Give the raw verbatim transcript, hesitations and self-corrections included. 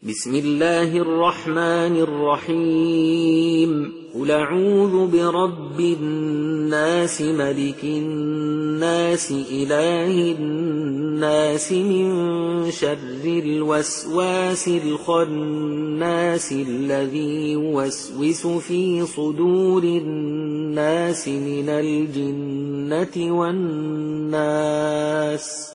بسم الله الرحمن الرحيم قل أعوذ برب الناس ملك الناس إله الناس من شر الوسواس الخناس الذي يوسوس في صدور الناس من الجنة والناس